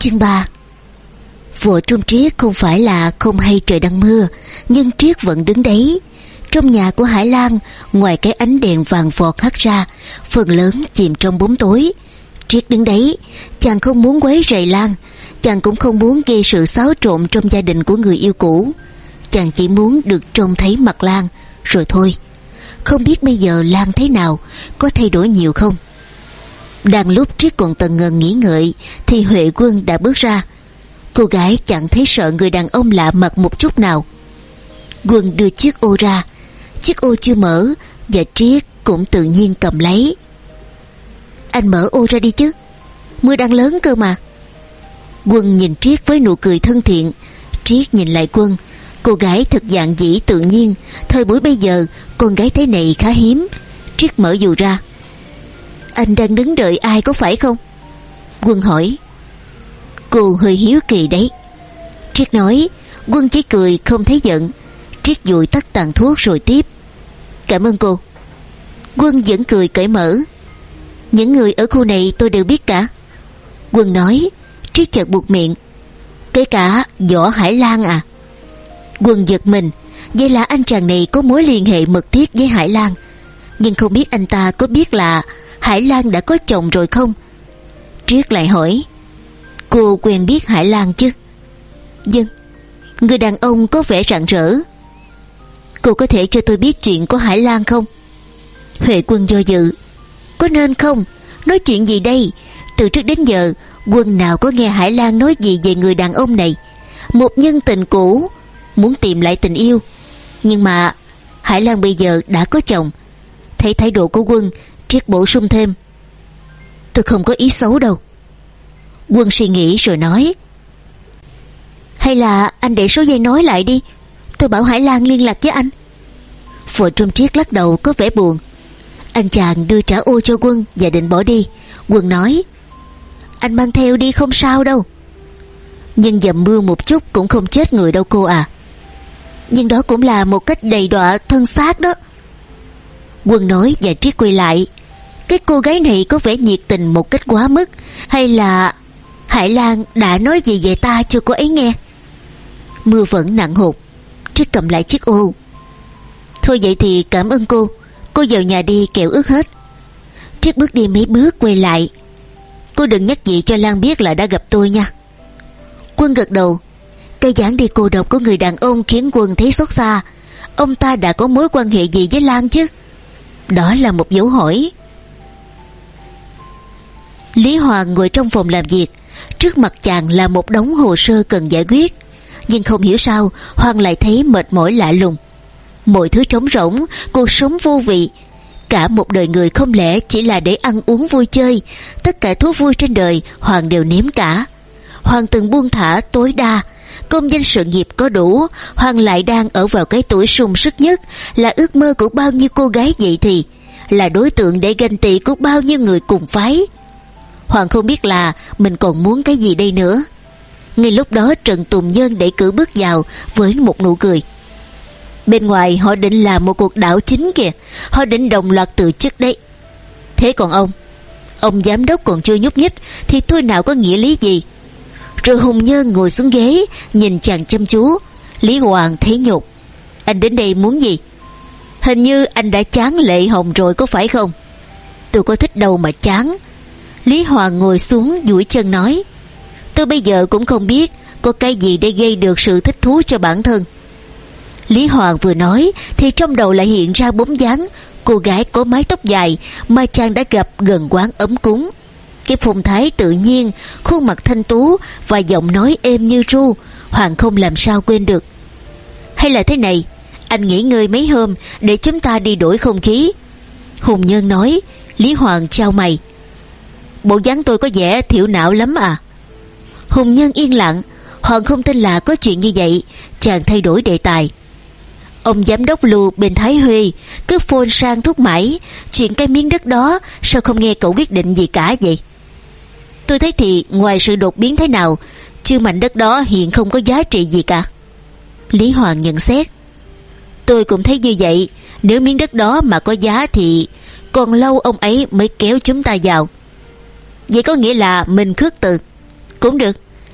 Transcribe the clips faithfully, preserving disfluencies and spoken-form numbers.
Chương ba. Vợ Trung Triết không phải là không hay trời đang mưa, nhưng Triết vẫn đứng đấy. Trong nhà của Hải Lan, ngoài cái ánh đèn vàng vọt hắt ra, phần lớn chìm trong bóng tối. Triết đứng đấy, chàng không muốn quấy rầy Lan, chàng cũng không muốn gây sự xáo trộn trong gia đình của người yêu cũ. Chàng chỉ muốn được trông thấy mặt Lan, rồi thôi. Không biết bây giờ Lan thế nào, có thay đổi nhiều không? Đang lúc Triết còn tần ngần nghĩ ngợi, thì Huệ Quân đã bước ra. Cô gái chẳng thấy sợ người đàn ông lạ mặt một chút nào. Quân đưa chiếc ô ra. Chiếc ô chưa mở, và Triết cũng tự nhiên cầm lấy. Anh mở ô ra đi chứ, mưa đang lớn cơ mà. Quân nhìn Triết với nụ cười thân thiện. Triết nhìn lại Quân. Cô gái thật dạn dĩ tự nhiên. Thời buổi bây giờ, con gái thế này khá hiếm. Triết mở dù ra. Anh đang đứng đợi ai có phải không? Quân hỏi. Cô hơi hiếu kỳ đấy, Triết nói. Quân chỉ cười không thấy giận. Triết dụi tắt tàn thuốc rồi tiếp. Cảm ơn cô. Quân vẫn cười cởi mở. Những người ở khu này tôi đều biết cả. Quân nói. Triết chợt buột miệng. Kể cả Võ Hải Lan à? Quân giật mình. Vậy là anh chàng này có mối liên hệ mật thiết với Hải Lan. Nhưng không biết anh ta có biết là Hải Lan đã có chồng rồi không? Triết lại hỏi. Cô quen biết Hải Lan chứ? Vâng. Người đàn ông có vẻ rạng rỡ. Cô có thể cho tôi biết chuyện của Hải Lan không? Huệ Quân do dự. Có nên không? Nói chuyện gì đây? Từ trước đến giờ Quân nào có nghe Hải Lan nói gì về người đàn ông này. Một nhân tình cũ, muốn tìm lại tình yêu. Nhưng mà Hải Lan bây giờ đã có chồng. Thấy thái độ của Quân, Triết bổ sung thêm. Tôi không có ý xấu đâu. Quân suy nghĩ rồi nói. Hay là anh để số dây nói lại đi, tôi bảo Hải Lan liên lạc với anh. Vợ Trung Triết lắc đầu có vẻ buồn. Anh chàng đưa trả ô cho Quân và định bỏ đi. Quân nói. Anh mang theo đi không sao đâu. Nhưng dầm mưa một chút cũng không chết người đâu cô à. Nhưng đó cũng là một cách đầy đọa thân xác đó. Quân nói và Triết quay lại. Cái cô gái này có vẻ nhiệt tình một cách quá mức. Hay là Hải Lan đã nói gì về ta cho cô ấy nghe? Mưa vẫn nặng hột. Triết cầm lại chiếc ô. Thôi vậy thì cảm ơn cô. Cô vào nhà đi kẻo ướt hết. Triết bước đi mấy bước quay lại. Cô đừng nhắc gì cho Lan biết là đã gặp tôi nha. Quân gật đầu. Cái dáng đi cô độc của người đàn ông khiến Quân thấy xót xa. Ông ta đã có mối quan hệ gì với Lan chứ? Đó là một dấu hỏi. Lý Hoàng ngồi trong phòng làm việc. Trước mặt chàng là một đống hồ sơ cần giải quyết. Nhưng không hiểu sao Hoàng lại thấy mệt mỏi lạ lùng. Mọi thứ trống rỗng, cuộc sống vô vị. Cả một đời người không lẽ chỉ là để ăn uống vui chơi. Tất cả thú vui trên đời Hoàng đều nếm cả. Hoàng từng buông thả tối đa. Công danh sự nghiệp có đủ. Hoàng lại đang ở vào cái tuổi sung sức nhất, là ước mơ của bao nhiêu cô gái vậy thì, là đối tượng để ganh tị của bao nhiêu người cùng phái. Hoàng không biết là mình còn muốn cái gì đây nữa. Ngay lúc đó Trần Tùng Nhân đẩy cửa bước vào với một nụ cười. Bên ngoài họ định làm một cuộc đảo chính kìa. Họ định đồng loạt từ chức đấy. Thế còn ông Ông giám đốc còn chưa nhúc nhích thì tôi nào có nghĩa lý gì. Rồi Hùng Nhân ngồi xuống ghế nhìn chàng chăm chú. Lý Hoàng thấy nhục. Anh đến đây muốn gì? Hình như anh đã chán Lệ Hồng rồi có phải không? Tôi có thích đâu mà chán. Lý Hoàng ngồi xuống duỗi chân nói. Tôi bây giờ cũng không biết có cái gì để gây được sự thích thú cho bản thân. Lý Hoàng vừa nói thì trong đầu lại hiện ra bóng dáng cô gái có mái tóc dài mà chàng đã gặp gần quán ấm cúng. Cái phong thái tự nhiên, khuôn mặt thanh tú và giọng nói êm như ru, Hoàng không làm sao quên được. Hay là thế này, anh nghỉ ngơi mấy hôm để chúng ta đi đổi không khí. Hùng Nhân nói. Lý Hoàng chau mày. Bộ dáng tôi có vẻ thiểu não lắm à? Hùng Nhân yên lặng. Hoàng không tin là có chuyện như vậy. Chàng thay đổi đề tài. Ông giám đốc Lưu bên Thái Huy cứ phone sang thúc mãi. Chuyện cái miếng đất đó sao không nghe cậu quyết định gì cả vậy? Tôi thấy thì ngoài sự đột biến thế nào, chứ mảnh đất đó hiện không có giá trị gì cả. Lý Hoàng nhận xét. Tôi cũng thấy như vậy. Nếu miếng đất đó mà có giá thì còn lâu ông ấy mới kéo chúng ta vào. Vậy có nghĩa là mình khước từ. Cũng được,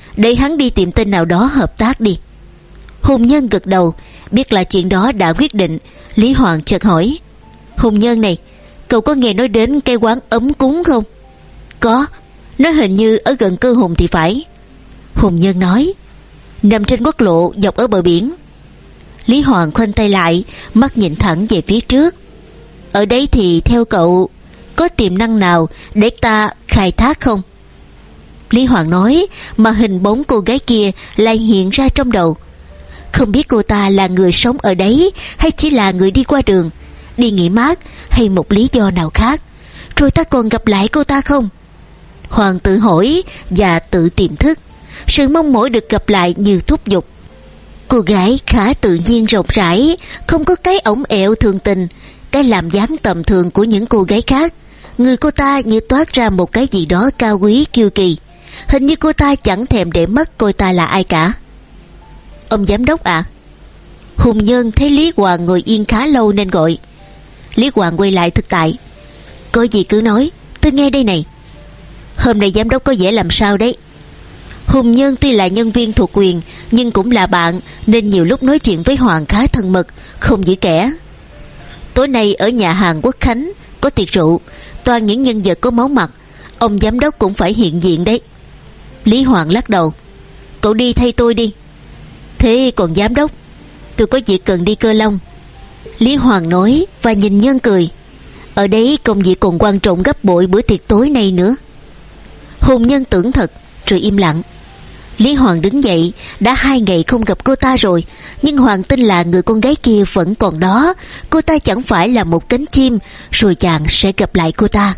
để hắn đi tìm tên nào đó hợp tác đi. Hùng Nhân gật đầu, biết là chuyện đó đã quyết định. Lý Hoàng chợt hỏi: Hùng Nhân này, cậu có nghe nói đến cái quán ấm cúng không? Có, nó hình như ở gần Cơ Hùng thì phải. Hùng Nhân nói: nằm trên quốc lộ dọc ở bờ biển. Lý Hoàng khoanh tay lại, mắt nhìn thẳng về phía trước. Ở đấy thì theo cậu có tiềm năng nào để ta khai thác không? Lý Hoàng nói, mà hình bóng cô gái kia lại hiện ra trong đầu. Không biết cô ta là người sống ở đấy hay chỉ là người đi qua đường, đi nghỉ mát hay một lý do nào khác. Rồi ta còn gặp lại cô ta không? Hoàng tự hỏi và tự tiềm thức. Sự mong mỏi được gặp lại như thúc giục. Cô gái khá tự nhiên rộng rãi, không có cái ổng ẹo thường tình, cái làm dáng tầm thường của những cô gái khác. Người cô ta như toát ra một cái gì đó cao quý kiêu kỳ. Hình như cô ta chẳng thèm để mắt cô ta là ai cả. Ông giám đốc ạ. À? Hùng Nhân thấy Lý Hoàng ngồi yên khá lâu nên gọi. Lý Hoàng quay lại thực tại. Có gì cứ nói, tôi nghe đây này. Hôm nay giám đốc có vẻ làm sao đấy? Hùng Nhân tuy là nhân viên thuộc quyền nhưng cũng là bạn, nên nhiều lúc nói chuyện với Hoàng khá thân mật, không giữ kẻ. Tối nay ở nhà hàng Quốc Khánh có tiệc rượu, toàn những nhân vật có máu mặt, ông giám đốc cũng phải hiện diện đấy. Lý Hoàng lắc đầu. Cậu đi thay tôi đi. Thế còn giám đốc? Tôi có việc cần đi Cơ Long. Lý Hoàng nói và nhìn Nhân cười. Ở đấy công việc còn quan trọng gấp bội bữa tiệc tối nay nữa. Hùng Nhân tưởng thật rồi im lặng. Lý Hoàng đứng dậy, đã hai ngày không gặp cô ta rồi, nhưng Hoàng tin là người con gái kia vẫn còn đó. Cô ta chẳng phải là một cánh chim, rồi chàng sẽ gặp lại cô ta.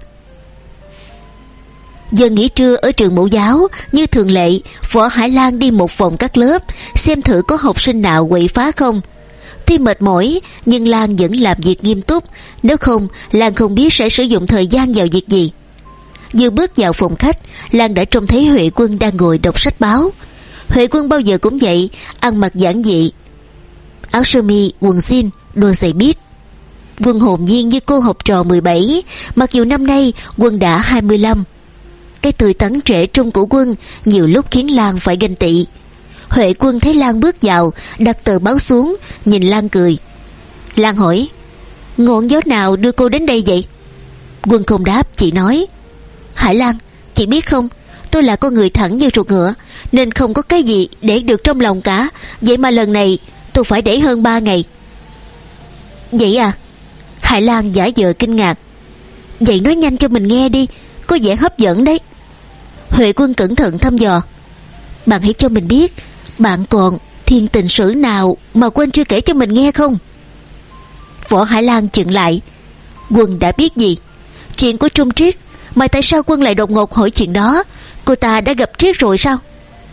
Giờ nghỉ trưa ở trường mẫu giáo, như thường lệ, Võ Hải Lan đi một vòng các lớp, xem thử có học sinh nào quậy phá không. Tuy mệt mỏi, nhưng Lan vẫn làm việc nghiêm túc, nếu không, Lan không biết sẽ sử dụng thời gian vào việc gì. Vừa bước vào phòng khách, Lan đã trông thấy Huệ Quân đang ngồi đọc sách báo. Huệ Quân bao giờ cũng vậy, ăn mặc giản dị, áo sơ mi, quần jean, đôi giày bít. Quân hồn nhiên như cô học trò mười bảy, mặc dù năm nay Quân đã hai mươi lăm. Cái tươi tắn trẻ trung của Quân nhiều lúc khiến Lan phải ganh tị. Huệ Quân thấy Lan bước vào, đặt tờ báo xuống, nhìn Lan cười. Lan hỏi: ngọn gió nào đưa cô đến đây vậy? Quân không đáp, chỉ nói: Hải Lan, chị biết không, tôi là con người thẳng như ruột ngựa, nên không có cái gì để được trong lòng cả. Vậy mà lần này tôi phải để hơn ba ngày. Vậy à? Hải Lan giả vờ kinh ngạc. Vậy nói nhanh cho mình nghe đi, có vẻ hấp dẫn đấy. Huệ Quân cẩn thận thăm dò. Bạn hãy cho mình biết, bạn còn thiên tình sử nào mà Quân chưa kể cho mình nghe không? Võ Hải Lan chững lại. Quân đã biết gì? Chuyện của Trung Triết. Mà tại sao Quân lại đột ngột hỏi chuyện đó? Cô ta đã gặp Triết rồi sao?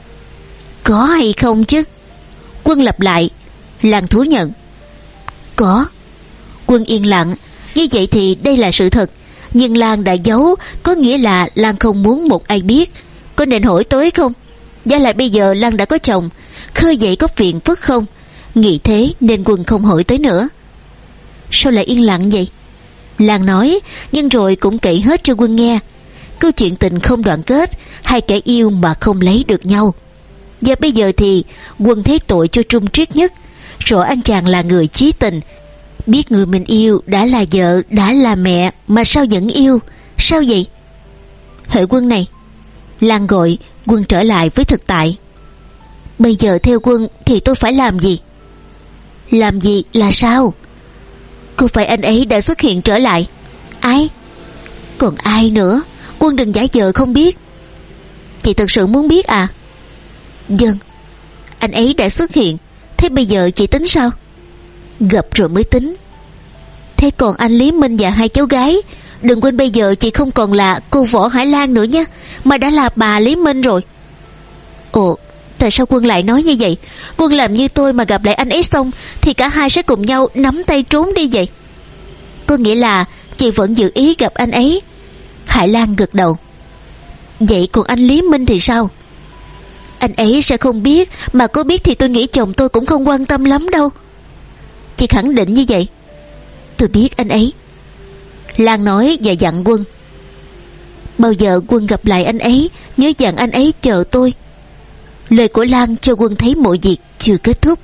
Có hay không chứ? Quân lặp lại. Lan thú nhận. Có. Quân yên lặng. Như vậy thì đây là sự thật. Nhưng Lan đã giấu, có nghĩa là Lan không muốn một ai biết. Có nên hỏi tới không? Và lại bây giờ Lan đã có chồng, khơi dậy có phiền phức không? Nghĩ thế nên Quân không hỏi tới nữa. Sao lại yên lặng vậy? Lan nói, nhưng rồi cũng kể hết cho Quân nghe. Câu chuyện tình không đoạn kết, hai kẻ yêu mà không lấy được nhau. Và bây giờ thì Quân thấy tội cho Trung Triết nhất. Rõ anh chàng là người chí tình, biết người mình yêu đã là vợ, đã là mẹ, mà sao vẫn yêu? Sao vậy? Huệ Quân này. Lan gọi. Quân trở lại với thực tại. Bây giờ theo Quân thì tôi phải làm gì? Làm gì là sao? Có phải anh ấy đã xuất hiện trở lại? Ai? Còn ai nữa? Quân đừng giả vờ không biết. Chị thật sự muốn biết à? Vâng. Anh ấy đã xuất hiện. Thế bây giờ chị tính sao? Gặp rồi mới tính. Thế còn anh Lý Minh và hai cháu gái, đừng quên bây giờ chị không còn là cô Võ Hải Lan nữa nhé, mà đã là bà Lý Minh rồi. Ồ, tại sao Quân lại nói như vậy? Quân làm như tôi mà gặp lại anh ấy xong thì cả hai sẽ cùng nhau nắm tay trốn đi vậy. Có nghĩa là chị vẫn dự ý gặp anh ấy. Hải Lan gật đầu. Vậy còn anh Lý Minh thì sao? Anh ấy sẽ không biết, mà có biết thì tôi nghĩ chồng tôi cũng không quan tâm lắm đâu. Chị khẳng định như vậy? Tôi biết anh ấy. Lan nói và dặn Quân. Bao giờ Quân gặp lại anh ấy, nhớ dặn anh ấy chờ tôi. Lời của Lan cho Quân thấy mọi việc chưa kết thúc.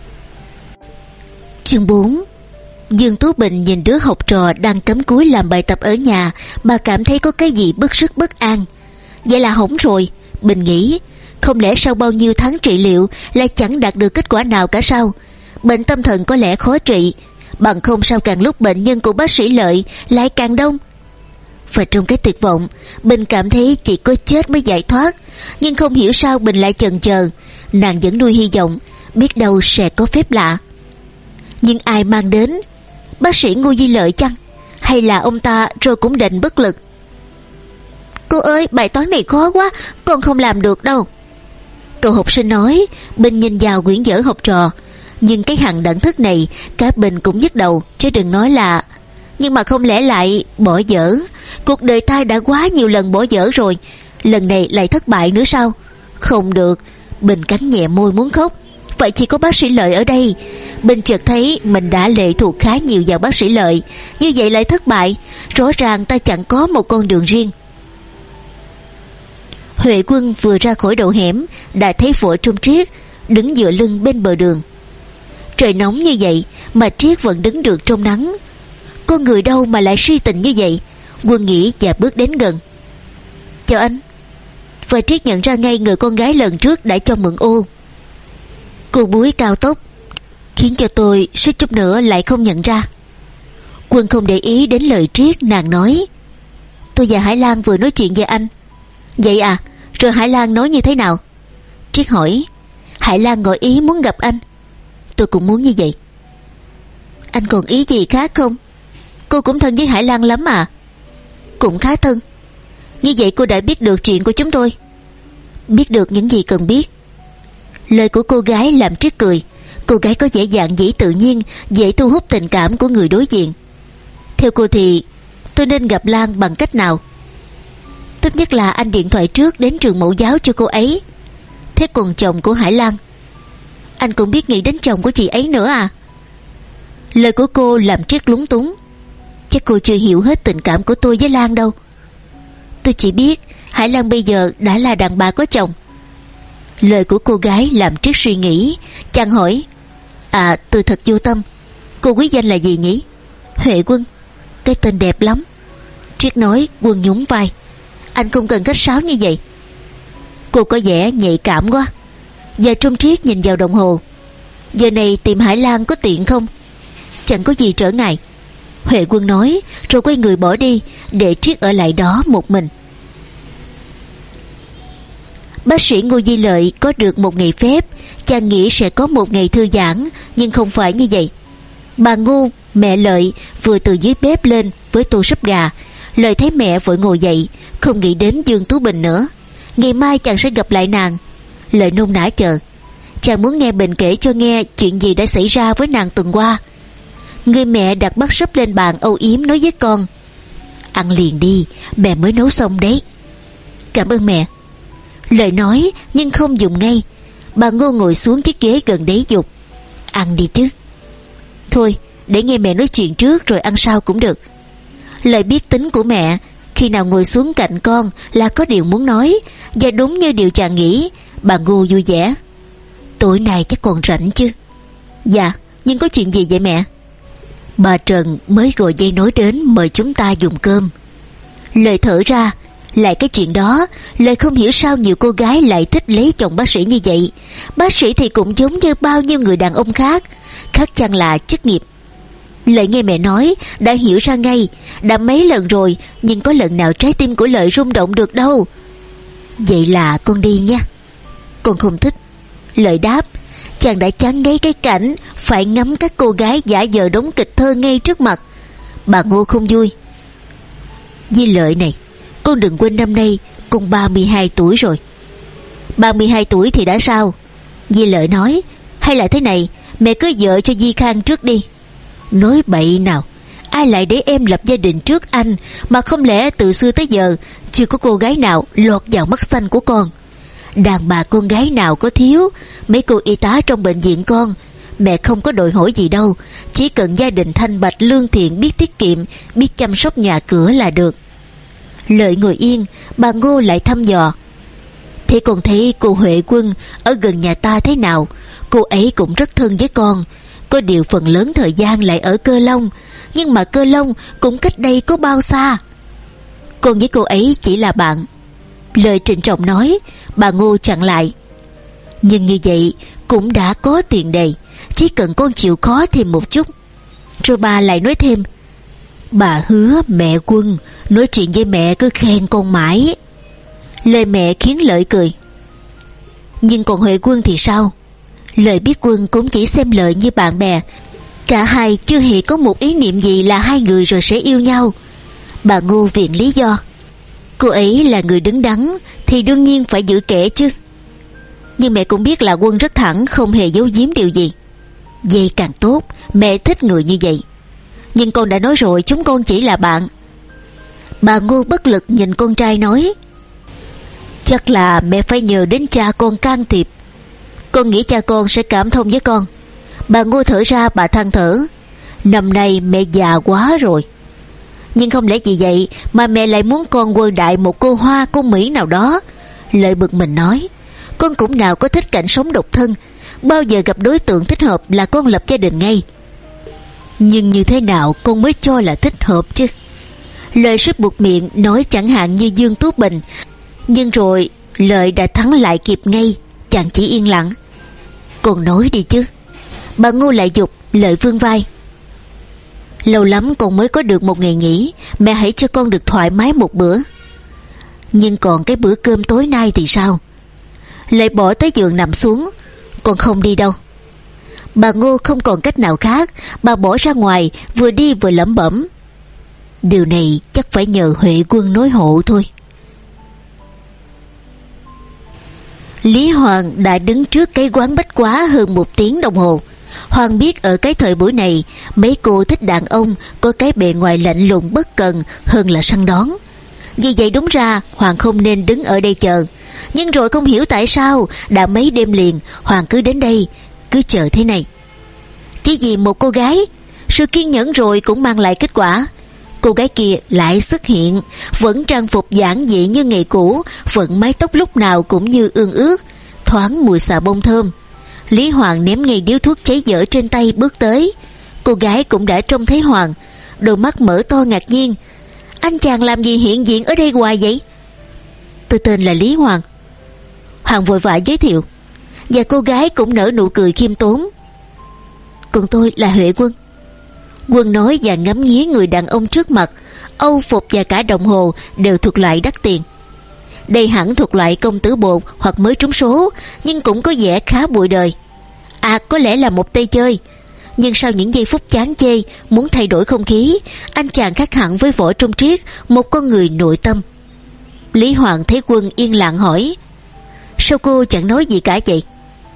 Chương bốn. Dương Tú Bình nhìn đứa học trò đang cắm cúi làm bài tập ở nhà mà cảm thấy có cái gì bứt rứt bất an. Vậy là hỏng rồi, Bình nghĩ. Không lẽ sau bao nhiêu tháng trị liệu lại chẳng đạt được kết quả nào cả sao? Bệnh tâm thần có lẽ khó trị, bằng không sao càng lúc bệnh nhân của bác sĩ Lợi lại càng đông. Và trong cái tuyệt vọng, Bình cảm thấy chỉ có chết mới giải thoát. Nhưng không hiểu sao Bình lại chần chờ. Nàng vẫn nuôi hy vọng, biết đâu sẽ có phép lạ. Nhưng ai mang đến? Bác sĩ Ngô Duy Lợi chăng? Hay là ông ta rồi cũng đành bất lực? Cô ơi, bài toán này khó quá, con không làm được đâu. Cậu học sinh nói. Bình nhìn vào quyển vở học trò. Nhưng cái hằng đẳng thức này cả Bình cũng nhức đầu, chứ đừng nói là. Nhưng mà không lẽ lại bỏ dở? Cuộc đời ta đã quá nhiều lần bỏ dở rồi, lần này lại thất bại nữa sao? Không được. Bình cắn nhẹ môi muốn khóc. Vậy chỉ có bác sĩ Lợi ở đây. Bình chợt thấy mình đã lệ thuộc khá nhiều vào bác sĩ Lợi. Như vậy lại thất bại. Rõ ràng ta chẳng có một con đường riêng. Huệ Quân vừa ra khỏi đầu hẻm đã thấy Võ Trung Triết đứng dựa lưng bên bờ đường. Trời nóng như vậy mà Triết vẫn đứng được trong nắng. Con người đâu mà lại si tình như vậy? Quân nghĩ và bước đến gần. Chào anh. Và Triết nhận ra ngay người con gái lần trước đã cho mượn ô. Cô búi cao tóc khiến cho tôi suýt chút nữa lại không nhận ra. Quân không để ý đến lời Triết. Nàng nói: Tôi và Hải Lan vừa nói chuyện về anh. Vậy à? Rồi Hải Lan nói như thế nào? Triết hỏi. Hải Lan ngỏ ý muốn gặp anh. Tôi cũng muốn như vậy. Anh còn ý gì khác không? Cô cũng thân với Hải Lan lắm à? Cũng khá thân. Như vậy cô đã biết được chuyện của chúng tôi. Biết được những gì cần biết. Lời của cô gái làm Triết cười. Cô gái có vẻ dạng dĩ tự nhiên, dễ thu hút tình cảm của người đối diện. Theo cô thì tôi nên gặp Lan bằng cách nào? Tốt nhất là anh điện thoại trước đến trường mẫu giáo cho cô ấy. Thế còn chồng của Hải Lan? Anh cũng biết nghĩ đến chồng của chị ấy nữa à? Lời của cô làm Triết lúng túng. Chắc cô chưa hiểu hết tình cảm của tôi với Lan đâu. Tôi chỉ biết Hải Lan bây giờ đã là đàn bà có chồng. Lời của cô gái làm Triết suy nghĩ. Chàng hỏi: À, tôi thật vô tâm. Cô quý danh là gì nhỉ? Huệ Quân. Cái tên đẹp lắm. Triết nói. Quân nhún vai. Anh không cần khách sáo như vậy. Cô có vẻ nhạy cảm quá. Và Trung Triết nhìn vào đồng hồ. Giờ này tìm Hải Lan có tiện không? Chẳng có gì trở ngại, Huệ Quân nói, rồi quay người bỏ đi, để Triết ở lại đó một mình. Bác sĩ Ngô Duy Lợi có được một ngày phép, chàng nghĩ sẽ có một ngày thư giãn, nhưng không phải như vậy. Bà Ngô, mẹ Lợi, vừa từ dưới bếp lên với tô súp gà. Lợi thấy mẹ vội ngồi dậy, không nghĩ đến Dương Tú Bình nữa. Ngày mai chàng sẽ gặp lại nàng. Lợi nôn nã chờ. Chàng muốn nghe Bình kể cho nghe chuyện gì đã xảy ra với nàng tuần qua. Người mẹ đặt bát súp lên bàn âu yếm nói với con: Ăn liền đi, mẹ mới nấu xong đấy. Cảm ơn mẹ. Lợi nói nhưng không dùng ngay. Bà Ngô ngồi xuống chiếc ghế gần đấy dục: Ăn đi chứ. Thôi, để nghe mẹ nói chuyện trước rồi ăn sau cũng được. Lợi biết tính của mẹ, khi nào ngồi xuống cạnh con là có điều muốn nói. Và đúng như điều chàng nghĩ, bà Ngô vui vẻ: Tối nay chắc còn rảnh chứ? Dạ, nhưng có chuyện gì vậy mẹ? Bà Trần mới gọi dây nối đến mời chúng ta dùng cơm. Lợi thở ra. Lại cái chuyện đó, Lợi không hiểu sao nhiều cô gái lại thích lấy chồng bác sĩ như vậy. Bác sĩ thì cũng giống như bao nhiêu người đàn ông khác, khác chăng là chức nghiệp. Lợi nghe mẹ nói đã hiểu ra ngay. Đã mấy lần rồi, nhưng có lần nào trái tim của Lợi rung động được đâu. Vậy là con đi nha. Con không thích. Lợi đáp. Chàng đã chán ngấy cái cảnh phải ngắm các cô gái giả vờ đóng kịch thơ ngay trước mặt. Bà Ngô không vui. Với Lợi này, con đừng quên năm nay con ba mươi hai tuổi rồi. Ba mươi hai tuổi thì đã sao? Di Lợi nói. Hay là thế này, mẹ cưới vợ cho Di Khang trước đi. Nói bậy nào, ai lại để em lập gia đình trước anh? Mà không lẽ từ xưa tới giờ chưa có cô gái nào lọt vào mắt xanh của con? Đàn bà con gái nào có thiếu. Mấy cô y tá trong bệnh viện con, mẹ không có đòi hỏi gì đâu. Chỉ cần gia đình thanh bạch lương thiện, biết tiết kiệm, biết chăm sóc nhà cửa là được. Lợi ngồi yên. Bà Ngô lại thăm dò: Thế con thấy cô Huệ Quân ở gần nhà ta thế nào? Cô ấy cũng rất thân với con. Có điều phần lớn thời gian lại ở Cơ Long. Nhưng mà Cơ Long cũng cách đây có bao xa. Con với cô ấy chỉ là bạn. Lời trịnh trọng nói. Bà Ngô chặn lại. Nhưng như vậy cũng đã có tiền đề. Chỉ cần con chịu khó thêm một chút. Rồi bà lại nói thêm. Bà hứa mẹ Quân nói chuyện với mẹ cứ khen con mãi. Lời mẹ khiến Lợi cười. Nhưng còn Huệ Quân thì sao? Lợi biết Quân cũng chỉ xem Lợi như bạn bè. Cả hai chưa hề có một ý niệm gì là hai người rồi sẽ yêu nhau. Bà Ngô viện lý do. Cô ấy là người đứng đắn thì đương nhiên phải giữ kẽ chứ. Nhưng mẹ cũng biết là Quân rất thẳng, không hề giấu giếm điều gì. Vậy càng tốt, mẹ thích người như vậy. Nhưng con đã nói rồi, chúng con chỉ là bạn. Bà Ngô bất lực nhìn con trai nói. Chắc là mẹ phải nhờ đến cha con can thiệp. Con nghĩ cha con sẽ cảm thông với con. Bà Ngô thở ra, bà than thở. Năm nay mẹ già quá rồi. Nhưng không lẽ vì vậy mà mẹ lại muốn con quơ đại một cô Hoa, cô Mỹ nào đó? Lợi bực mình nói. Con cũng nào có thích cảnh sống độc thân. Bao giờ gặp đối tượng thích hợp là con lập gia đình ngay. Nhưng như thế nào con mới cho là thích hợp chứ? Lợi suýt buộc miệng nói chẳng hạn như Dương Tú Bình. Nhưng rồi Lợi đã thắng lại kịp ngay. Chàng chỉ yên lặng. Con nói đi chứ. Bà Ngô lại giục. Lợi vươn vai. Lâu lắm con mới có được một ngày nghỉ. Mẹ hãy cho con được thoải mái một bữa. Nhưng còn cái bữa cơm tối nay thì sao? Lợi bỏ tới giường nằm xuống. Con không đi đâu. Bà Ngô không còn cách nào khác. Bà bỏ ra ngoài, vừa đi vừa lẩm bẩm. Điều này chắc phải nhờ Huệ Quân nói hộ thôi. Lý Hoàng đã đứng trước cái quán bách quá hơn một tiếng đồng hồ. Hoàng biết ở cái thời buổi này, mấy cô thích đàn ông có cái bề ngoài lạnh lùng bất cần hơn là săn đón. Vì vậy đúng ra Hoàng không nên đứng ở đây chờ. Nhưng rồi không hiểu tại sao đã mấy đêm liền Hoàng cứ đến đây, cứ chờ thế này. Chỉ vì một cô gái. Sự kiên nhẫn rồi cũng mang lại kết quả. Cô gái kia lại xuất hiện, vẫn trang phục giản dị như ngày cũ, vẫn mái tóc lúc nào cũng như ương ướt, thoáng mùi xà bông thơm. Lý Hoàng ném ngay điếu thuốc cháy dở trên tay bước tới. Cô gái cũng đã trông thấy Hoàng, đôi mắt mở to ngạc nhiên. Anh chàng làm gì hiện diện ở đây hoài vậy? Tôi tên là Lý Hoàng. Hoàng vội vã giới thiệu. Và cô gái cũng nở nụ cười khiêm tốn. Còn tôi là Huệ Quân. Quân nói và ngắm nghía người đàn ông trước mặt. Âu phục và cả đồng hồ đều thuộc loại đắt tiền. Đây hẳn thuộc loại công tử bột hoặc mới trúng số, nhưng cũng có vẻ khá bụi đời. À, có lẽ là một tay chơi. Nhưng sau những giây phút chán chê, muốn thay đổi không khí, anh chàng khác hẳn với Võ Trung Triết, một con người nội tâm. Lý Hoàng thấy Quân yên lặng hỏi. Sao cô chẳng nói gì cả vậy?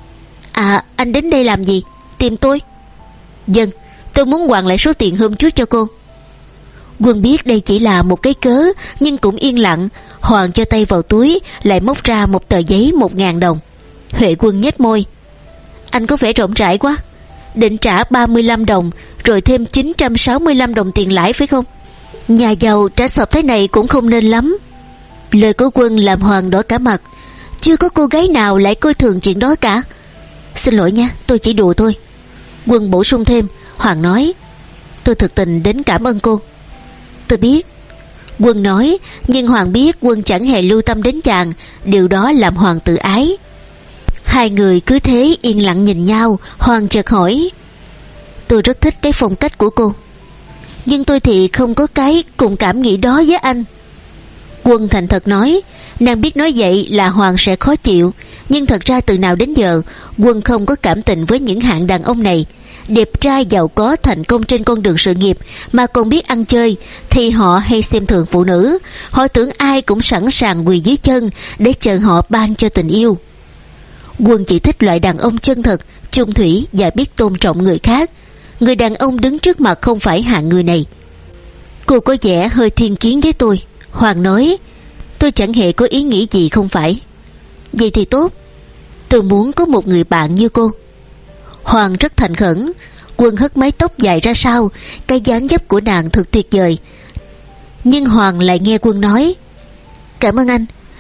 À, anh đến đây làm gì? Tìm tôi? Vâng, tôi muốn hoàn lại số tiền hôm trước cho cô. Quân biết đây chỉ là một cái cớ, nhưng cũng yên lặng. Hoàng cho tay vào túi, lại móc ra một tờ giấy một ngàn đồng. Huệ Quân nhếch môi. Anh có vẻ rộng rãi quá. Định trả ba mươi lăm đồng, rồi thêm chín trăm sáu mươi lăm đồng tiền lãi phải không? Nhà giàu trả sợp thế này cũng không nên lắm. Lời của Quân làm Hoàng đỏ cả mặt. Chưa có cô gái nào lại coi thường chuyện đó cả. Xin lỗi nha, tôi chỉ đùa thôi. Quân bổ sung thêm. Hoàng nói. Tôi thực tình đến cảm ơn cô. Tôi biết. Quân nói. Nhưng Hoàng biết Quân chẳng hề lưu tâm đến chàng. Điều đó làm Hoàng tự ái. Hai người cứ thế yên lặng nhìn nhau. Hoàng chợt hỏi. Tôi rất thích cái phong cách của cô. Nhưng tôi thì không có cái cùng cảm nghĩ đó với anh. Quân thành thật nói. Nàng biết nói vậy là Hoàng sẽ khó chịu. Nhưng thật ra từ nào đến giờ Quân không có cảm tình với những hạng đàn ông này. Đẹp trai giàu có thành công trên con đường sự nghiệp mà còn biết ăn chơi, thì họ hay xem thường phụ nữ. Họ tưởng ai cũng sẵn sàng quỳ dưới chân để chờ họ ban cho tình yêu. Quân chỉ thích loại đàn ông chân thật, chung thủy và biết tôn trọng người khác. Người đàn ông đứng trước mặt không phải hạng người này. Cô có vẻ hơi thiên kiến với tôi. Hoàng nói. Tôi chẳng hề có ý nghĩ gì không phải. Vậy thì tốt. Tôi muốn có một người bạn như cô. Hoàng rất thành khẩn. Quân hất mái tóc dài ra sau. Cái dáng dấp của nàng thật tuyệt vời. Nhưng Hoàng lại nghe Quân nói. Cảm ơn anh.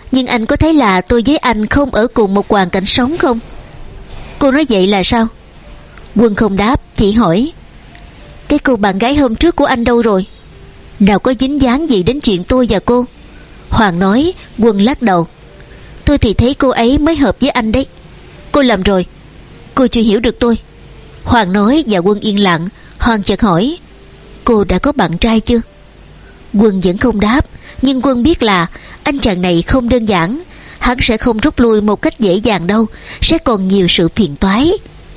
Nhưng anh có thấy là tôi với anh không ở cùng một hoàn cảnh sống không? Cô nói vậy là sao? Quân không đáp, chỉ hỏi: Cái cô bạn gái hôm trước của anh đâu rồi? Nào có dính dáng gì đến chuyện tôi và cô? Hoàng nói. Quân lắc đầu: Tôi thì thấy cô ấy mới hợp với anh đấy. Cô lầm rồi, cô chưa hiểu được tôi. Hoàng nói và Quân yên lặng. Hoàng chợt hỏi: Cô đã có bạn trai chưa? Quân vẫn không đáp, nhưng Quân biết là anh chàng này không đơn giản. Hắn sẽ không rút lui một cách dễ dàng đâu, sẽ còn nhiều sự phiền toái.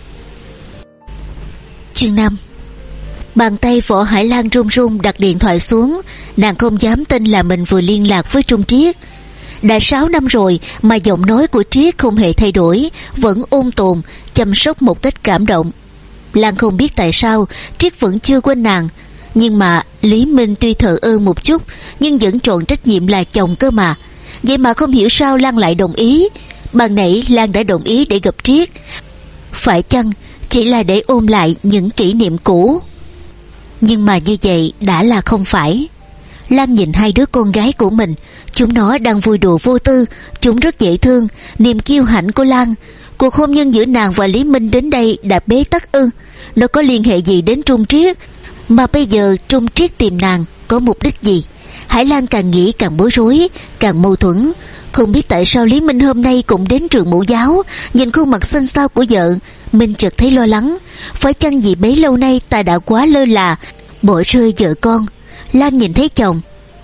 Chương năm. Bàn tay Võ Hải Lan run run đặt điện thoại xuống. Nàng không dám tin là mình vừa liên lạc với Trung Triết. Đã sáu năm rồi mà giọng nói của Triết không hề thay đổi, vẫn ôn tồn, chăm sóc một cách cảm động. Lan không biết tại sao Triết vẫn chưa quên nàng. Nhưng mà Lý Minh tuy thờ ơ một chút, nhưng vẫn trọn trách nhiệm là chồng cơ mà. Vậy mà không hiểu sao Lan lại đồng ý. Ban nãy Lan đã đồng ý để gặp Triết. Phải chăng chỉ là để ôm lại những kỷ niệm cũ? Nhưng mà như vậy đã là không phải. Lan nhìn hai đứa con gái của mình, chúng nó đang vui đùa vô tư, chúng rất dễ thương. Niềm kiêu hãnh của Lan, cuộc hôn nhân giữa nàng và Lý Minh đến đây đã bế tắc ư? Nó có liên hệ gì đến Trung Triết? Mà bây giờ Trung Triết tìm nàng có mục đích gì? Hải Lan càng nghĩ càng bối rối, càng mâu thuẫn. Không biết tại sao Lý Minh hôm nay cũng đến trường mẫu giáo. Nhìn khuôn mặt xanh xao của vợ, Minh chợt thấy lo lắng. Phải chăng vì bấy lâu nay ta đã quá lơ là, bỏ rơi vợ con? Lan nhìn thấy chồng.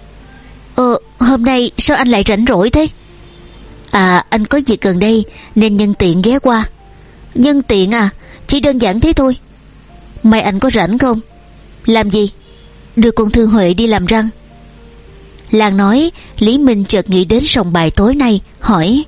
Ờ, hôm nay sao anh lại rảnh rỗi thế? À, anh có việc gần đây nên nhân tiện ghé qua. Nhân tiện à? Chỉ đơn giản thế thôi. Mai anh có rảnh không? Làm gì? Đưa con Thư Huệ đi làm răng. Lan nói. Lý Minh chợt nghĩ đến sòng bài tối nay, hỏi: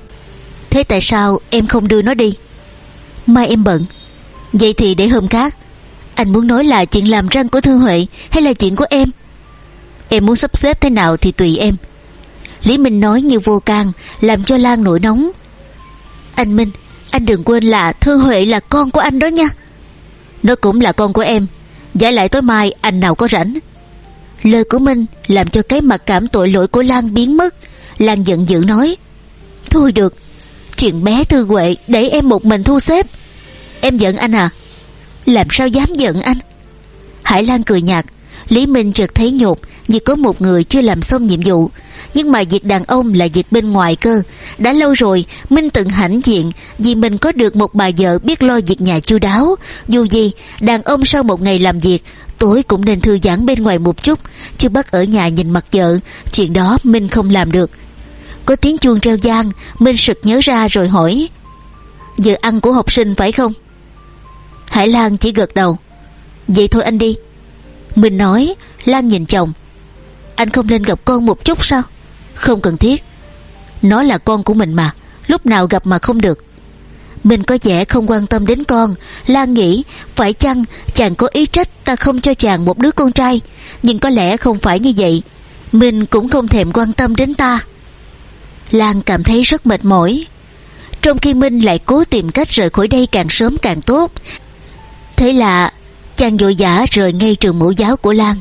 Thế tại sao em không đưa nó đi? Mai em bận. Vậy thì để hôm khác. Anh muốn nói là chuyện làm răng của Thư Huệ hay là chuyện của em? Em muốn sắp xếp thế nào thì tùy em. Lý Minh nói như vô can, làm cho Lan nổi nóng. Anh Minh, anh đừng quên là Thư Huệ là con của anh đó nha. Nó cũng là con của em. Giải lại tối mai anh nào có rảnh. Lời của Minh làm cho cái mặc cảm tội lỗi của Lan biến mất. Lan giận dữ nói: Thôi được, chuyện bé Thư Huệ để em một mình thu xếp. Em giận anh à? Làm sao dám giận anh? Hải Lan cười nhạt. Lý Minh chợt thấy nhột vì có một người chưa làm xong nhiệm vụ. Nhưng mà việc đàn ông là việc bên ngoài cơ. Đã lâu rồi Minh từng hãnh diện vì mình có được một bà vợ biết lo việc nhà chu đáo. Dù gì đàn ông sau một ngày làm việc, tối cũng nên thư giãn bên ngoài một chút, chứ bắt ở nhà nhìn mặt vợ. Chuyện đó Minh không làm được. Có tiếng chuông reo vang, Minh sực nhớ ra rồi hỏi: Giờ ăn của học sinh phải không? Hải Lan chỉ gật đầu. Vậy thôi anh đi. Minh nói. Lan nhìn chồng. Anh không nên gặp con một chút sao? Không cần thiết. Nó là con của mình mà, lúc nào gặp mà không được. Mình có vẻ không quan tâm đến con. Lan nghĩ phải chăng chàng có ý trách ta không cho chàng một đứa con trai? Nhưng có lẽ không phải như vậy. Mình cũng không thèm quan tâm đến ta. Lan cảm thấy rất mệt mỏi. Trong khi Minh lại cố tìm cách rời khỏi đây càng sớm càng tốt. Thế là chàng vội vã rời ngay trường mẫu giáo của Lan.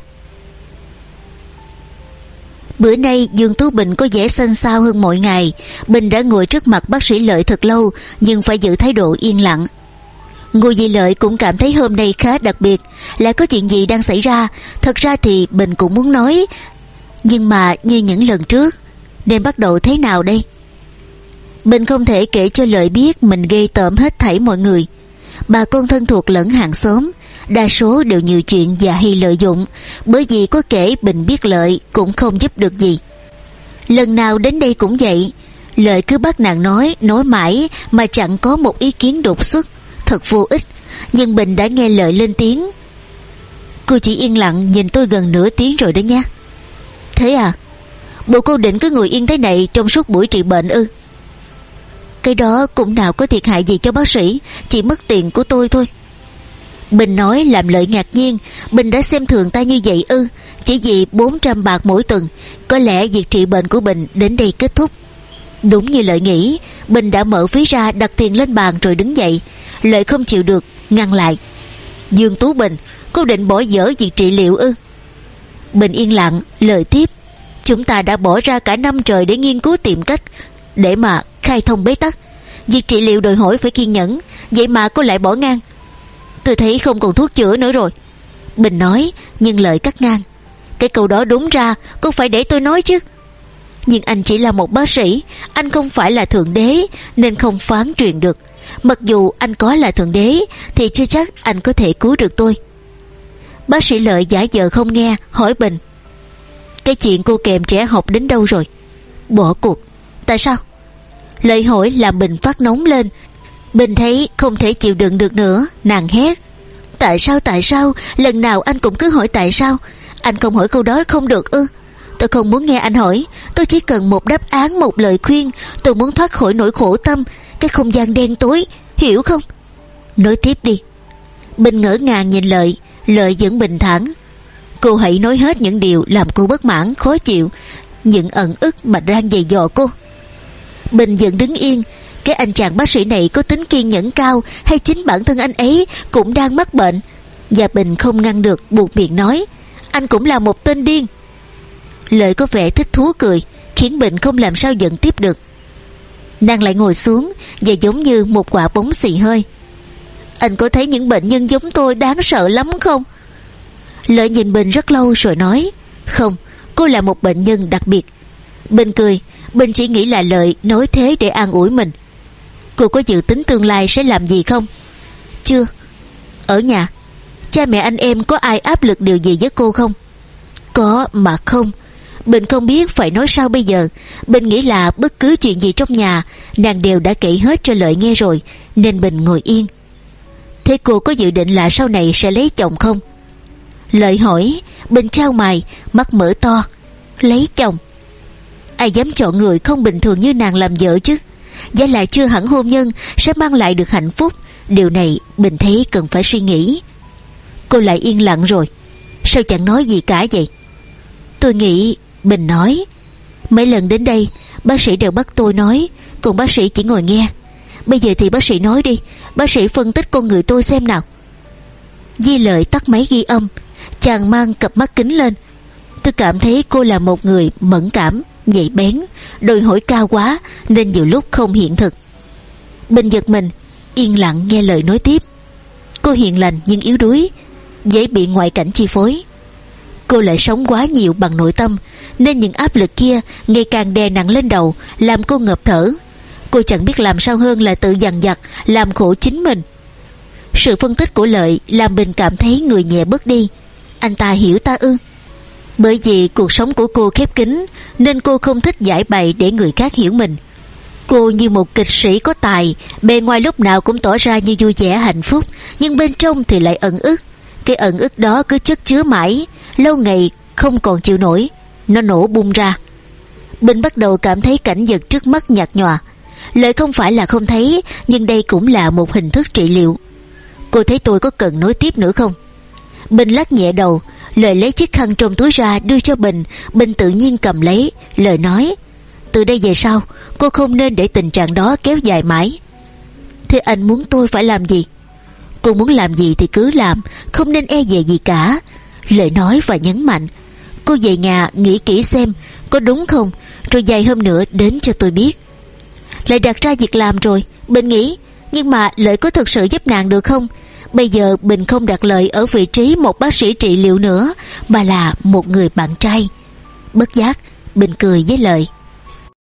Bữa nay Dương Tú Bình có vẻ xanh xao hơn mọi ngày. Bình đã ngồi trước mặt bác sĩ Lợi thật lâu, nhưng phải giữ thái độ yên lặng. Ngô Di Lợi cũng cảm thấy hôm nay khá đặc biệt. Lại có chuyện gì đang xảy ra? Thật ra thì Bình cũng muốn nói, nhưng mà như những lần trước, nên bắt đầu thế nào đây? Bình không thể kể cho Lợi biết mình ghê tởm hết thảy mọi người. Bà con thân thuộc lẫn hàng xóm, đa số đều nhiều chuyện và hay lợi dụng. Bởi vì có kể Bình biết Lợi cũng không giúp được gì. Lần nào đến đây cũng vậy. Lợi cứ bắt nàng nói, nói mãi mà chẳng có một ý kiến đột xuất, thật vô ích. Nhưng Bình đã nghe Lợi lên tiếng. Cô chỉ yên lặng nhìn tôi gần nửa tiếng rồi đó nha. Thế à? Bộ cô định cứ ngồi yên thế này trong suốt buổi trị bệnh ư? Cái đó cũng nào có thiệt hại gì cho bác sĩ, chỉ mất tiền của tôi thôi. Bình nói làm Lợi ngạc nhiên. Bình đã xem thường ta như vậy ư? Chỉ vì bốn trăm bạc mỗi tuần, có lẽ việc trị bệnh của Bình đến đây kết thúc. Đúng như Lợi nghĩ, Bình đã mở ví ra đặt tiền lên bàn rồi đứng dậy. Lợi không chịu được, ngăn lại. Dương Tú Bình, cô định bỏ dở việc trị liệu ư? Bình yên lặng. Lợi tiếp: Chúng ta đã bỏ ra cả năm trời để nghiên cứu tìm cách để mà khai thông bế tắc. Việc trị liệu đòi hỏi phải kiên nhẫn, vậy mà cô lại bỏ ngang. Tôi thấy không còn thuốc chữa nữa rồi, Bình nói, nhưng lời cắt ngang. Cái câu đó đúng ra cô phải để tôi nói chứ. Nhưng anh chỉ là một bác sĩ, anh không phải là thượng đế nên không phán truyền được. Mặc dù anh có là thượng đế thì chưa chắc anh có thể cứu được tôi. Bác sĩ Lợi giả vờ không nghe, hỏi Bình: cái chuyện cô kèm trẻ học đến đâu rồi? Bỏ cuộc. Tại sao? Lợi hỏi làm Bình phát nóng lên. Bình thấy không thể chịu đựng được nữa, nàng hét: tại sao, tại sao? Lần nào anh cũng cứ hỏi tại sao. Anh không hỏi câu đó không được ư? Tôi không muốn nghe anh hỏi, tôi chỉ cần một đáp án, một lời khuyên. Tôi muốn thoát khỏi nỗi khổ tâm, cái không gian đen tối, hiểu không? Nói tiếp đi. Bình ngỡ ngàng nhìn Lợi. Lợi vẫn bình thản: cô hãy nói hết những điều làm cô bất mãn, khó chịu, những ẩn ức mà đang giày dò cô. Bình vẫn đứng yên. Cái anh chàng bác sĩ này có tính kiên nhẫn cao, hay chính bản thân anh ấy cũng đang mắc bệnh? Và Bình không ngăn được, buộc miệng nói: anh cũng là một tên điên. Lợi có vẻ thích thú cười, khiến Bình không làm sao giận tiếp được. Nàng lại ngồi xuống và giống như một quả bóng xì hơi: anh có thấy những bệnh nhân giống tôi đáng sợ lắm không? Lợi nhìn Bình rất lâu rồi nói: không, cô là một bệnh nhân đặc biệt. Bình cười. Bình chỉ nghĩ là Lợi nói thế để an ủi mình. Cô có dự tính tương lai sẽ làm gì không? Chưa. Ở nhà, cha mẹ anh em có ai áp lực điều gì với cô không? Có mà không. Bình không biết phải nói sao bây giờ. Bình nghĩ là bất cứ chuyện gì trong nhà nàng đều đã kể hết cho Lợi nghe rồi, nên Bình ngồi yên. Thế cô có dự định là sau này sẽ lấy chồng không? Lợi hỏi. Bình trao mày, mắt mở to. Lấy chồng? Ai dám chọn người không bình thường như nàng làm vợ chứ? Giá lại chưa hẳn hôn nhân sẽ mang lại được hạnh phúc. Điều này Bình thấy cần phải suy nghĩ. Cô lại yên lặng rồi. Sao chẳng nói gì cả vậy? Tôi nghĩ, Bình nói, mấy lần đến đây bác sĩ đều bắt tôi nói, còn bác sĩ chỉ ngồi nghe. Bây giờ thì bác sĩ nói đi, bác sĩ phân tích con người tôi xem nào. Di Lợi tắt máy ghi âm. Chàng mang cặp mắt kính lên. Tôi cảm thấy cô là một người mẫn cảm, nhạy bén, đòi hỏi cao quá nên nhiều lúc không hiện thực. Bình giật mình, yên lặng nghe Lợi nói tiếp. Cô hiền lành nhưng yếu đuối, dễ bị ngoại cảnh chi phối. Cô lại sống quá nhiều bằng nội tâm, nên những áp lực kia ngày càng đè nặng lên đầu, làm cô ngợp thở. Cô chẳng biết làm sao hơn là tự dằn vặt làm khổ chính mình. Sự phân tích của Lợi làm Bình cảm thấy người nhẹ bớt đi. Anh ta hiểu ta ư? Bởi vì cuộc sống của cô khép kín nên cô không thích giải bày để người khác hiểu mình. Cô như một kịch sĩ có tài, bề ngoài lúc nào cũng tỏ ra như vui vẻ hạnh phúc, nhưng bên trong thì lại ẩn ức. Cái ẩn ức đó cứ chất chứa mãi, lâu ngày không còn chịu nổi, nó nổ bung ra. Bình bắt đầu cảm thấy cảnh vật trước mắt nhạt nhòa. Lợi không phải là không thấy, nhưng đây cũng là một hình thức trị liệu. Cô thấy tôi có cần nói tiếp nữa không? Bình lắc nhẹ đầu. Lợi lấy chiếc khăn trong túi ra đưa cho Bình. Bình tự nhiên cầm lấy. Lợi nói: từ đây về sau cô không nên để tình trạng đó kéo dài mãi. Thế anh muốn tôi phải làm gì? Cô muốn làm gì thì cứ làm, không nên e dè gì cả. Lợi nói và nhấn mạnh: cô về nhà nghĩ kỹ xem có đúng không, rồi vài hôm nữa đến cho tôi biết. Lợi đặt ra việc làm rồi. Bình nghĩ, nhưng mà Lợi có thực sự giúp nàng được không? Bây giờ Bình không đặt Lợi ở vị trí một bác sĩ trị liệu nữa, mà là một người bạn trai. Bất giác Bình cười với Lợi.